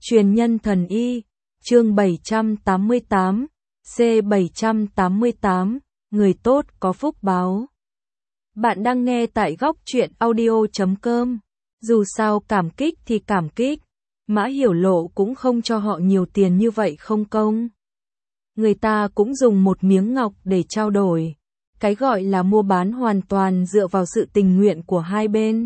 Truyền nhân thần y, chương 788, C788, người tốt có phúc báo. Bạn đang nghe tại góc truyện audio.com. Dù sao cảm kích thì cảm kích, Mã Hiểu Lộ cũng không cho họ nhiều tiền như vậy không công. Người ta cũng dùng một miếng ngọc để trao đổi. Cái gọi là mua bán hoàn toàn dựa vào sự tình nguyện của hai bên.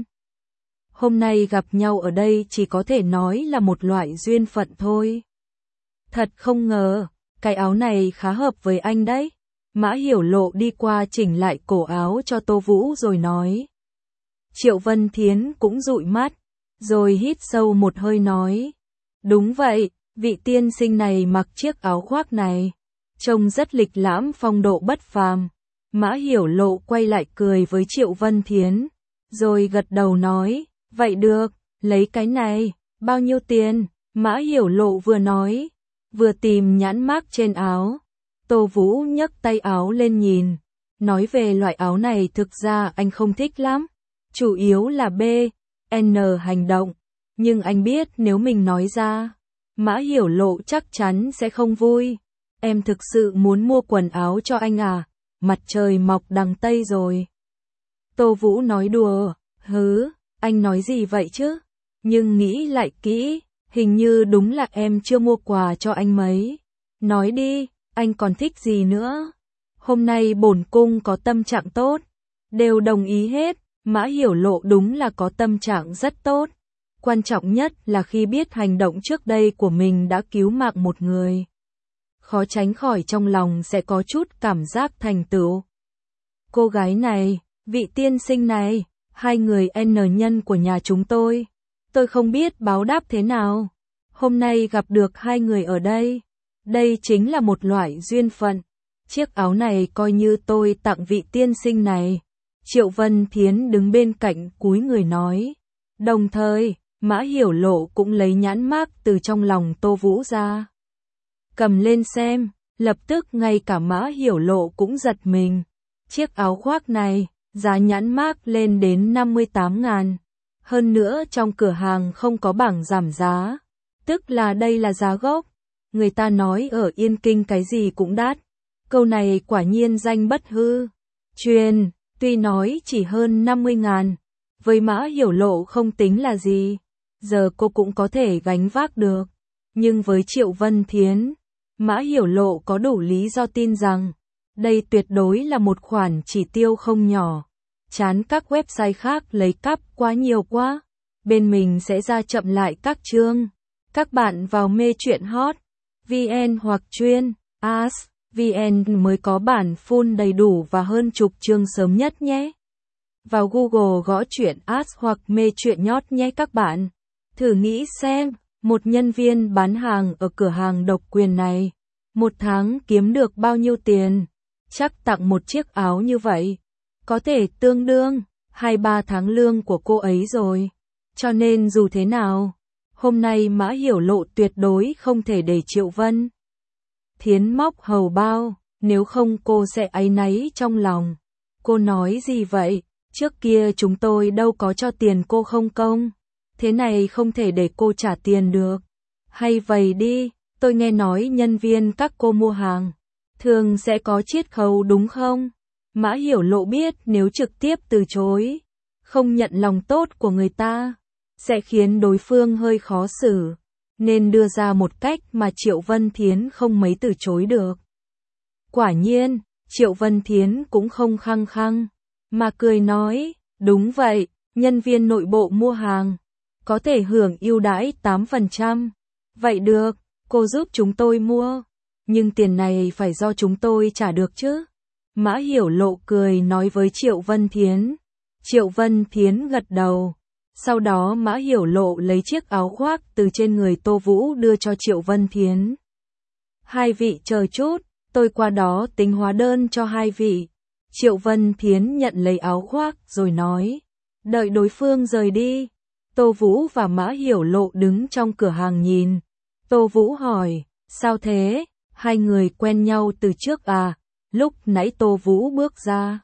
Hôm nay gặp nhau ở đây chỉ có thể nói là một loại duyên phận thôi. Thật không ngờ, cái áo này khá hợp với anh đấy. Mã Hiểu Lộ đi qua chỉnh lại cổ áo cho Tô Vũ rồi nói. Triệu Vân Thiến cũng dụi mắt, rồi hít sâu một hơi nói. Đúng vậy, vị tiên sinh này mặc chiếc áo khoác này, trông rất lịch lãm phong độ bất phàm. Mã Hiểu Lộ quay lại cười với Triệu Vân Thiến, rồi gật đầu nói, vậy được, lấy cái này, bao nhiêu tiền? Mã Hiểu Lộ vừa nói, vừa tìm nhãn mác trên áo. Tô Vũ nhấc tay áo lên nhìn, nói về loại áo này thực ra anh không thích lắm, chủ yếu là B, N hành động, nhưng anh biết nếu mình nói ra, Mã Hiểu Lộ chắc chắn sẽ không vui. Em thực sự muốn mua quần áo cho anh à? Mặt trời mọc đằng Tây rồi. Tô Vũ nói đùa, hứ, anh nói gì vậy chứ? Nhưng nghĩ lại kỹ, hình như đúng là em chưa mua quà cho anh mấy. Nói đi, anh còn thích gì nữa? Hôm nay bổn cung có tâm trạng tốt, đều đồng ý hết. Mã Hiểu Lộ đúng là có tâm trạng rất tốt. Quan trọng nhất là khi biết hành động trước đây của mình đã cứu mạng một người, khó tránh khỏi trong lòng sẽ có chút cảm giác thành tựu. Cô gái này, vị tiên sinh này, hai người N nhân của nhà chúng tôi không biết báo đáp thế nào. Hôm nay gặp được hai người ở đây, đây chính là một loại duyên phận. Chiếc áo này coi như tôi tặng vị tiên sinh này. Triệu Vân Thiến đứng bên cạnh cúi người nói. Đồng thời, Mã Hiểu Lộ cũng lấy nhãn mác từ trong lòng Tô Vũ ra, cầm lên xem, lập tức ngay cả Mã Hiểu Lộ cũng giật mình. Chiếc áo khoác này, giá nhãn mác lên đến 58.000. Hơn nữa trong cửa hàng không có bảng giảm giá, tức là đây là giá gốc. Người ta nói ở Yên Kinh cái gì cũng đắt. Câu này quả nhiên danh bất hư truyền, tuy nói chỉ hơn 50.000, với Mã Hiểu Lộ không tính là gì, giờ cô cũng có thể gánh vác được. Nhưng với Triệu Vân Thiến, Mã Hiểu Lộ có đủ lý do tin rằng đây tuyệt đối là một khoản chỉ tiêu không nhỏ. Chán các website khác lấy cắp quá nhiều quá, bên mình sẽ ra chậm lại các chương. Các bạn vào mê truyện hot VN hoặc chuyên As VN mới có bản full đầy đủ và hơn chục chương sớm nhất nhé. Vào Google gõ truyện As hoặc mê truyện nhót nhé các bạn. Thử nghĩ xem, một nhân viên bán hàng ở cửa hàng độc quyền này, một tháng kiếm được bao nhiêu tiền? Chắc tặng một chiếc áo như vậy, có thể tương đương 2-3 tháng lương của cô ấy rồi. Cho nên dù thế nào, hôm nay Mã Hiểu Lộ tuyệt đối không thể để Triệu Vân Thiến móc hầu bao, nếu không cô sẽ áy náy trong lòng. Cô nói gì vậy? Trước kia chúng tôi đâu có cho tiền cô không công. Thế này không thể để cô trả tiền được. Hay vậy đi, tôi nghe nói nhân viên các cô mua hàng thường sẽ có chiết khấu đúng không? Mã Hiểu Lộ biết nếu trực tiếp từ chối, không nhận lòng tốt của người ta, sẽ khiến đối phương hơi khó xử, nên đưa ra một cách mà Triệu Vân Thiến không mấy từ chối được. Quả nhiên, Triệu Vân Thiến cũng không khăng khăng, mà cười nói, đúng vậy, nhân viên nội bộ mua hàng có thể hưởng ưu đãi 8%. Vậy được, cô giúp chúng tôi mua, nhưng tiền này phải do chúng tôi trả được chứ. Mã Hiểu Lộ cười nói với Triệu Vân Thiến. Triệu Vân Thiến gật đầu. Sau đó Mã Hiểu Lộ lấy chiếc áo khoác từ trên người Tô Vũ đưa cho Triệu Vân Thiến. Hai vị chờ chút, tôi qua đó tính hóa đơn cho hai vị. Triệu Vân Thiến nhận lấy áo khoác rồi nói. Đợi đối phương rời đi, Tô Vũ và Mã Hiểu Lộ đứng trong cửa hàng nhìn. Tô Vũ hỏi, sao thế? Hai người quen nhau từ trước à? Lúc nãy Tô Vũ bước ra,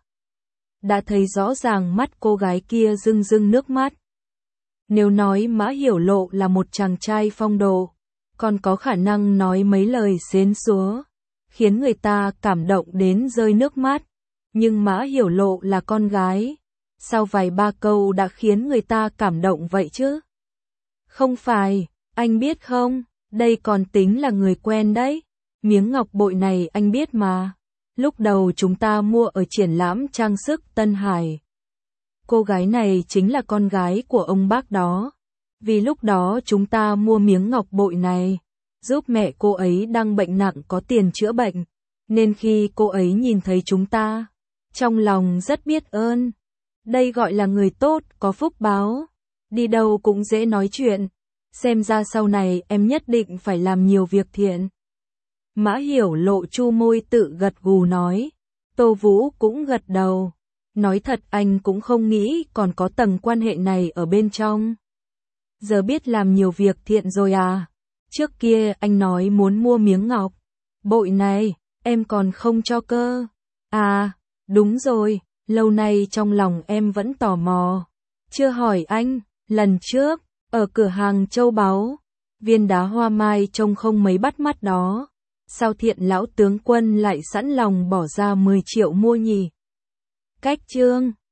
đã thấy rõ ràng mắt cô gái kia rưng rưng nước mắt. Nếu nói Mã Hiểu Lộ là một chàng trai phong độ, còn có khả năng nói mấy lời xến xúa, khiến người ta cảm động đến rơi nước mắt. Nhưng Mã Hiểu Lộ là con gái, sao vài ba câu đã khiến người ta cảm động vậy chứ? Không phải, anh biết không, đây còn tính là người quen đấy. Miếng ngọc bội này anh biết mà. Lúc đầu chúng ta mua ở triển lãm trang sức Tân Hải. Cô gái này chính là con gái của ông bác đó. Vì lúc đó chúng ta mua miếng ngọc bội này, giúp mẹ cô ấy đang bệnh nặng có tiền chữa bệnh. Nên khi cô ấy nhìn thấy chúng ta, trong lòng rất biết ơn. Đây gọi là người tốt, có phúc báo. Đi đâu cũng dễ nói chuyện. Xem ra sau này em nhất định phải làm nhiều việc thiện. Mã Hiểu Lộ chu môi tự gật gù nói. Tô Vũ cũng gật đầu. Nói thật anh cũng không nghĩ còn có tầng quan hệ này ở bên trong. Giờ biết làm nhiều việc thiện rồi à? Trước kia anh nói muốn mua miếng ngọc bội này, em còn không cho cơ. À, đúng rồi, lâu nay trong lòng em vẫn tò mò. Chưa hỏi anh, lần trước, ở cửa hàng châu báu, viên đá hoa mai trông không mấy bắt mắt đó. Sao Thiện lão tướng quân lại sẵn lòng bỏ ra 10 triệu mua nhỉ? Cách chương